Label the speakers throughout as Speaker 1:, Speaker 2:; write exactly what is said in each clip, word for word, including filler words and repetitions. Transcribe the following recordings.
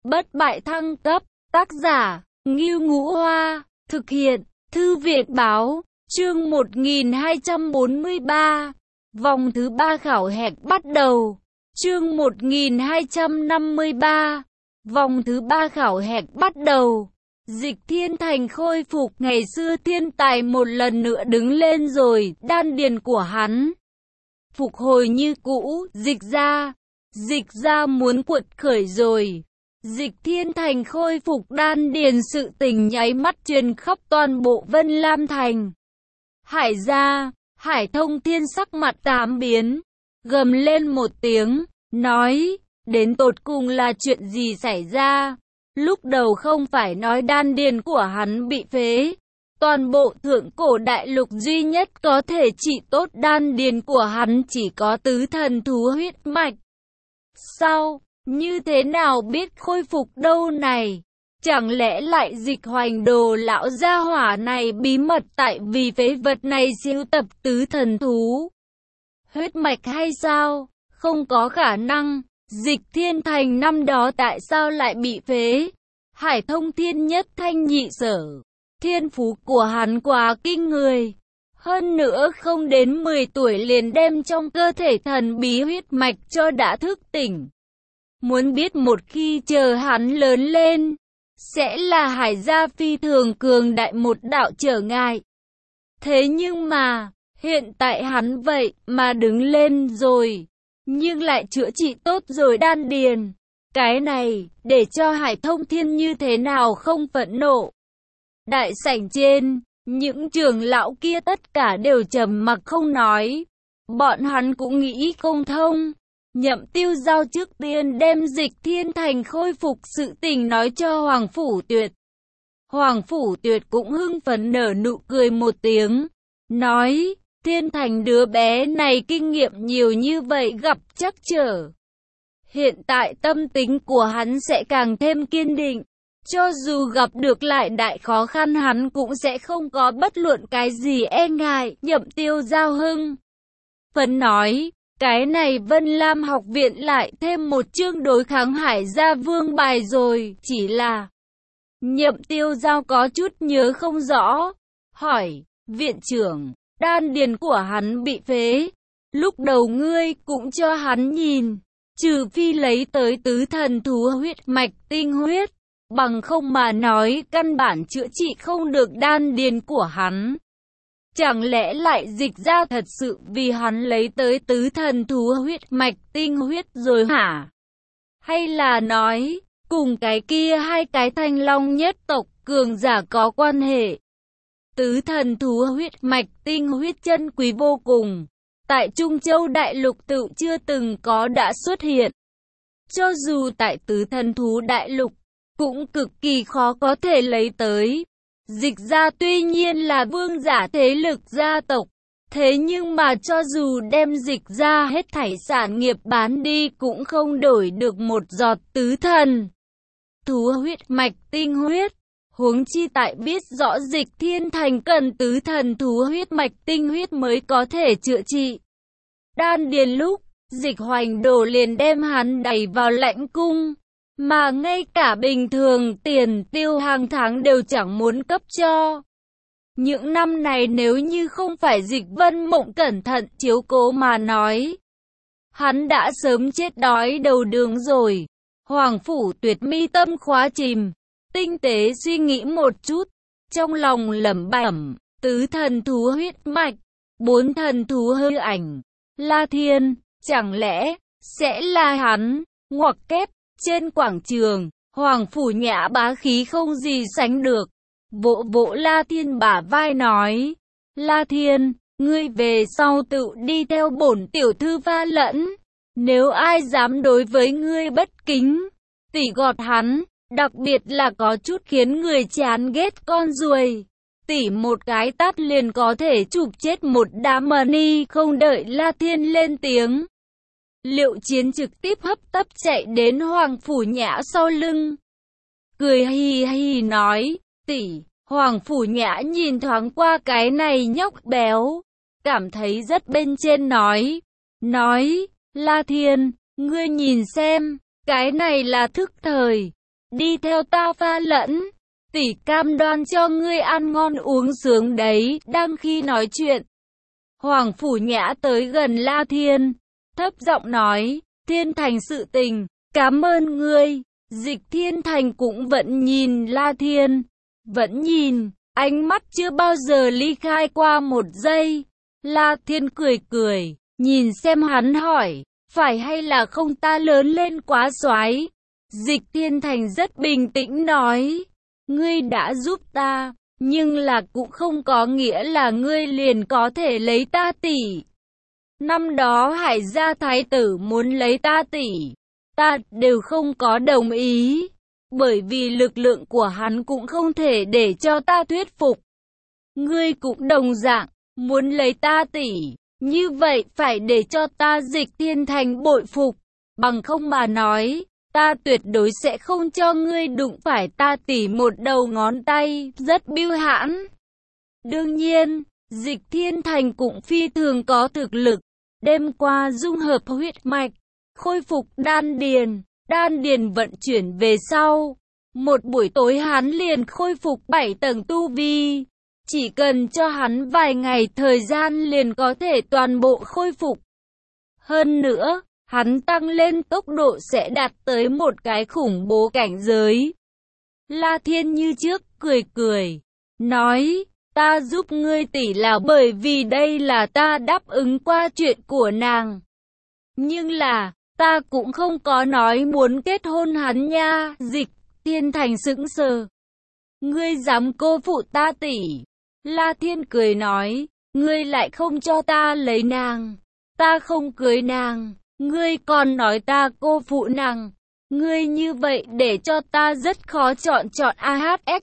Speaker 1: Bất bại thăng cấp, tác giả, Ngưu Ngũ Hoa, thực hiện, Thư viện Báo, chương một nghìn hai trăm bốn mươi ba, vòng thứ ba khảo hạch bắt đầu, chương một nghìn hai trăm năm mươi ba, vòng thứ ba khảo hạch bắt đầu. Dịch Thiên Thành khôi phục, ngày xưa thiên tài một lần nữa đứng lên rồi, đan điền của hắn phục hồi như cũ. Dịch ra, dịch ra muốn cuột khởi rồi. Dịch Thiên Thành khôi phục đan điền, sự tình nháy mắt truyền khắp toàn bộ Vân Lam Thành. Hải gia, Hải Thông Thiên sắc mặt tám biến, gầm lên một tiếng, nói, đến tột cùng là chuyện gì xảy ra? Lúc đầu không phải nói đan điền của hắn bị phế, toàn bộ thượng cổ đại lục duy nhất có thể trị tốt đan điền của hắn chỉ có tứ thần thú huyết mạch. Sao? Như thế nào biết khôi phục đâu này? Chẳng lẽ lại Dịch Hoành Đồ lão gia hỏa này bí mật tại vì phế vật này siêu tập tứ thần thú huyết mạch hay sao? Không có khả năng. Dịch Thiên Thành năm đó tại sao lại bị phế? Hải Thông Thiên nhất thanh nhị sở, thiên phú của hắn quá kinh người. Hơn nữa không đến mười tuổi liền đem trong cơ thể thần bí huyết mạch cho đã thức tỉnh. Muốn biết một khi chờ hắn lớn lên, sẽ là Hải gia phi thường cường đại một đạo trở ngại. Thế nhưng mà, hiện tại hắn vậy mà đứng lên rồi, nhưng lại chữa trị tốt rồi đan điền. Cái này, để cho Hải Thông Thiên như thế nào không phẫn nộ. Đại sảnh trên, những trưởng lão kia tất cả đều trầm mặc không nói. Bọn hắn cũng nghĩ không thông. Nhậm Tiêu Giao trước tiên đem Dịch Thiên Thành khôi phục sự tình nói cho Hoàng Phủ Tuyệt. Hoàng Phủ Tuyệt cũng hưng phấn nở nụ cười một tiếng, nói, Thiên Thành đứa bé này kinh nghiệm nhiều như vậy gặp trắc trở. Hiện tại tâm tính của hắn sẽ càng thêm kiên định. Cho dù gặp được lại đại khó khăn hắn cũng sẽ không có bất luận cái gì e ngại. Nhậm Tiêu Giao hưng phấn nói, cái này Vân Lam học viện lại thêm một chương đối kháng Hải gia vương bài rồi. Chỉ là Nhậm Tiêu Giao có chút nhớ không rõ, hỏi, viện trưởng, đan điền của hắn bị phế, lúc đầu ngươi cũng cho hắn nhìn, trừ phi lấy tới tứ thần thú huyết mạch tinh huyết, bằng không mà nói căn bản chữa trị không được đan điền của hắn. Chẳng lẽ lại Dịch ra thật sự vì hắn lấy tới tứ thần thú huyết mạch tinh huyết rồi hả? Hay là nói, cùng cái kia hai cái Thanh Long nhất tộc cường giả có quan hệ? Tứ thần thú huyết mạch tinh huyết chân quý vô cùng, tại Trung Châu Đại Lục tự chưa từng có đã xuất hiện. Cho dù tại tứ thần thú Đại Lục, cũng cực kỳ khó có thể lấy tới. Dịch gia tuy nhiên là vương giả thế lực gia tộc, thế nhưng mà cho dù đem Dịch gia hết thảy sản nghiệp bán đi cũng không đổi được một giọt tứ thần thú huyết mạch tinh huyết. Huống chi tại biết rõ Dịch Thiên Thành cần tứ thần thú huyết mạch tinh huyết mới có thể chữa trị đan điền lúc, Dịch Hoành Đồ liền đem hắn đẩy vào lãnh cung, mà ngay cả bình thường tiền tiêu hàng tháng đều chẳng muốn cấp cho. Những năm này nếu như không phải Dịch Vân Mộng cẩn thận chiếu cố mà nói, hắn đã sớm chết đói đầu đường rồi. Hoàng Phủ Tuyệt mi tâm khóa chìm, tinh tế suy nghĩ một chút, trong lòng lẩm bẩm, tứ thần thú huyết mạch, bốn thần thú hư ảnh, La Thiên, chẳng lẽ sẽ là hắn? Ngoặc kép, trên quảng trường, Hoàng Phủ Nhã bá khí không gì sánh được, vỗ vỗ La Thiên bả vai nói, La Thiên, ngươi về sau tự đi theo bổn tiểu thư va lẫn, nếu ai dám đối với ngươi bất kính, tỉ gọt hắn, đặc biệt là có chút khiến người chán ghét con ruồi, tỉ một cái tát liền có thể chụp chết một đám mani. Không đợi La Thiên lên tiếng, Liệu Chiến trực tiếp hấp tấp chạy đến Hoàng Phủ Nhã sau lưng, cười hì hì nói, tỷ. Hoàng Phủ Nhã nhìn thoáng qua cái này nhóc béo, cảm thấy rất bên trên nói, nói, La Thiên, ngươi nhìn xem, cái này là thức thời, đi theo ta pha lẫn. Tỷ cam đoan cho ngươi ăn ngon uống sướng đấy. Đang khi nói chuyện, Hoàng Phủ Nhã tới gần La Thiên, thấp giọng nói, Thiên Thành sự tình, cảm ơn ngươi. Dịch Thiên Thành cũng vẫn nhìn La Thiên, vẫn nhìn, ánh mắt chưa bao giờ ly khai qua một giây. La Thiên cười cười, nhìn xem hắn hỏi, phải hay là không ta lớn lên quá soái? Dịch Thiên Thành rất bình tĩnh nói, ngươi đã giúp ta, nhưng là cũng không có nghĩa là ngươi liền có thể lấy ta tỷ. Năm đó Hải gia thái tử muốn lấy ta tỷ, ta đều không có đồng ý, bởi vì lực lượng của hắn cũng không thể để cho ta thuyết phục. Ngươi cũng đồng dạng, muốn lấy ta tỷ, như vậy phải để cho ta Dịch Thiên Thành bội phục, bằng không mà nói, ta tuyệt đối sẽ không cho ngươi đụng phải ta tỷ một đầu ngón tay, rất bưu hãn. Đương nhiên, Dịch Thiên Thành cũng phi thường có thực lực, đêm qua dung hợp huyết mạch, khôi phục đan điền, đan điền vận chuyển về sau. Một buổi tối hắn liền khôi phục bảy tầng tu vi, chỉ cần cho hắn vài ngày thời gian liền có thể toàn bộ khôi phục. Hơn nữa, hắn tăng lên tốc độ sẽ đạt tới một cái khủng bố cảnh giới. La Thiên như trước cười cười, nói, ta giúp ngươi tỷ là bởi vì đây là ta đáp ứng qua chuyện của nàng. Nhưng là, ta cũng không có nói muốn kết hôn hắn nha. Dịch Thiên Thành sững sờ. Ngươi dám cô phụ ta tỷ? La Thiên cười nói, ngươi lại không cho ta lấy nàng, ta không cưới nàng, ngươi còn nói ta cô phụ nàng. Ngươi như vậy để cho ta rất khó chọn chọn a hát ét.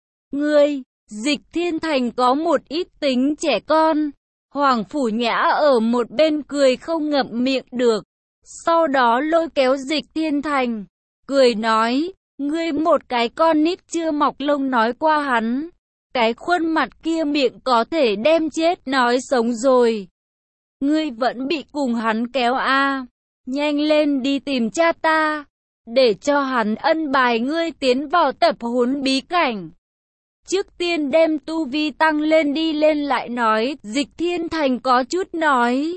Speaker 1: Ngươi, Dịch Thiên Thành có một ít tính trẻ con. Hoàng Phủ Nhã ở một bên cười không ngậm miệng được. Sau đó lôi kéo Dịch Thiên Thành, cười nói, ngươi một cái con nít chưa mọc lông nói qua hắn. Cái khuôn mặt kia miệng có thể đem chết nói sống rồi. Ngươi vẫn bị cùng hắn kéo a à. Nhanh lên đi tìm cha ta, để cho hắn ân bài ngươi tiến vào tập huấn bí cảnh. Trước tiên đem tu vi tăng lên đi lên lại nói. Dịch Thiên Thành có chút nói,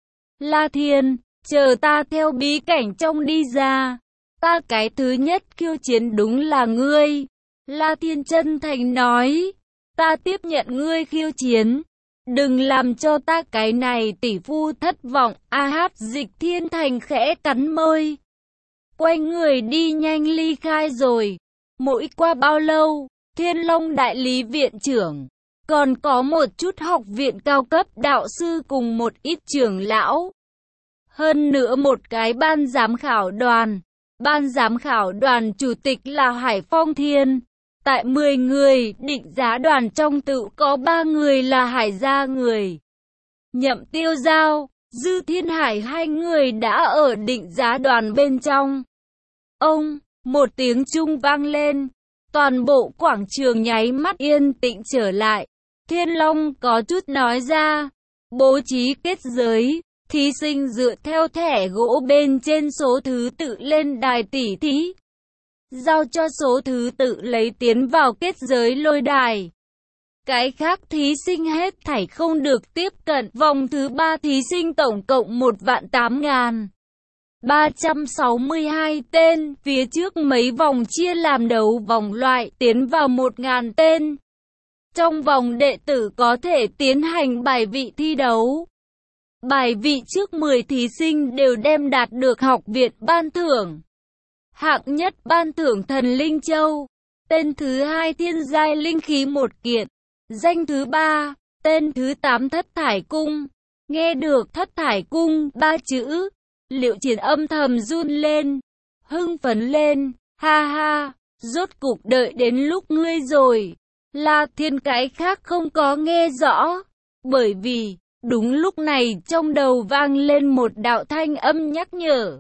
Speaker 1: La Thiên, chờ ta theo bí cảnh trong đi ra, ta cái thứ nhất khiêu chiến đúng là ngươi. La Thiên chân thành nói, ta tiếp nhận ngươi khiêu chiến, đừng làm cho ta cái này tỷ phu thất vọng. A hát. Dịch Thiên Thành khẽ cắn môi, quay người đi nhanh ly khai rồi. Mỗi qua bao lâu, Thiên Long đại lý viện trưởng, còn có một chút học viện cao cấp đạo sư cùng một ít trưởng lão. Hơn nữa một cái ban giám khảo đoàn. Ban giám khảo đoàn chủ tịch là Hải Phong Thiên. Tại mười người định giá đoàn trong tự có ba người là Hải gia người. Nhậm Tiêu Giao, Dư Thiên Hải hai người đã ở định giá đoàn bên trong. Ông, một tiếng chuông vang lên. Toàn bộ quảng trường nháy mắt yên tĩnh trở lại. Thiên Long có chút nói ra, bố trí kết giới. Thí sinh dựa theo thẻ gỗ bên trên số thứ tự lên đài tỉ thí. Giao cho số thứ tự lấy tiến vào kết giới lôi đài. Cái khác thí sinh hết thảy không được tiếp cận. Vòng thứ ba thí sinh tổng cộng một vạn tám nghìn ba trăm sáu mươi hai tên. Phía trước mấy vòng chia làm đấu vòng loại tiến vào một nghìn tên. Trong vòng đệ tử có thể tiến hành bài vị thi đấu. Bài vị trước mười thí sinh đều đem đạt được học viện ban thưởng. Hạng nhất ban thưởng thần linh châu. Tên thứ hai thiên giai linh khí một kiện. Danh thứ ba, tên thứ tám thất thải cung. Nghe được thất thải cung ba chữ, Liệu Triển âm thầm run lên, hưng phấn lên, ha ha, rốt cục đợi đến lúc ngươi rồi. La Thiên cái khác không có nghe rõ, bởi vì đúng lúc này trong đầu vang lên một đạo thanh âm nhắc nhở.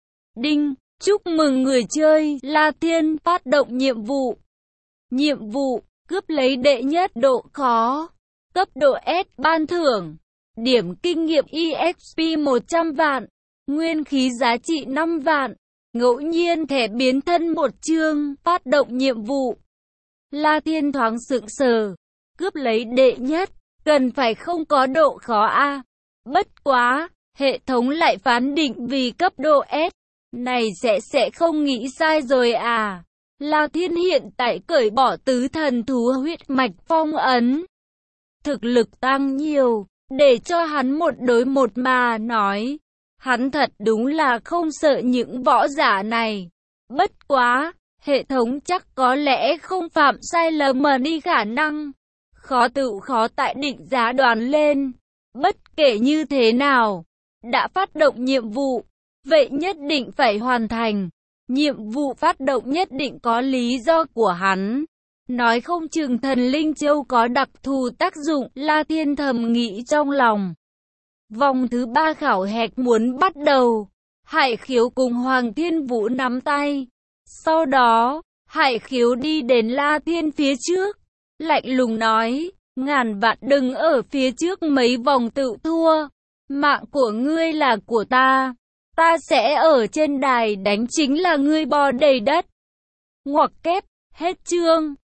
Speaker 1: Đinh, chúc mừng người chơi, La Thiên phát động nhiệm vụ. Nhiệm vụ, cướp lấy đệ nhất độ khó, cấp độ S ban thưởng, điểm kinh nghiệm e ích pê một trăm vạn, nguyên khí giá trị năm vạn, Ngẫu nhiên thẻ biến thân một chương, phát động nhiệm vụ. La Thiên thoáng sững sờ, cướp lấy đệ nhất, cần phải không có độ khó a. Bất quá, hệ thống lại phán định vì cấp độ S, này sẽ sẽ không nghĩ sai rồi à. La Thiên hiện tại cởi bỏ tứ thần thú huyết mạch phong ấn. Thực lực tăng nhiều, để cho hắn một đối một mà nói. Hắn thật đúng là không sợ những võ giả này. Bất quá, hệ thống chắc có lẽ không phạm sai lầm mà đi khả năng. Khó tự khó tại định giá đoán lên. Bất kể như thế nào, đã phát động nhiệm vụ, vậy nhất định phải hoàn thành. Nhiệm vụ phát động nhất định có lý do của hắn. Nói không chừng thần linh châu có đặc thù tác dụng, La Thiên thầm nghĩ trong lòng. Vòng thứ ba khảo hạch muốn bắt đầu. Hải Khiếu cùng Hoàng Thiên Vũ nắm tay. Sau đó, Hải Khiếu đi đến La Thiên phía trước. Lạnh lùng nói, ngàn vạn đừng ở phía trước mấy vòng tự thua. Mạng của ngươi là của ta. Ta sẽ ở trên đài đánh chính là ngươi bò đầy đất. Ngoặc kép, hết chương.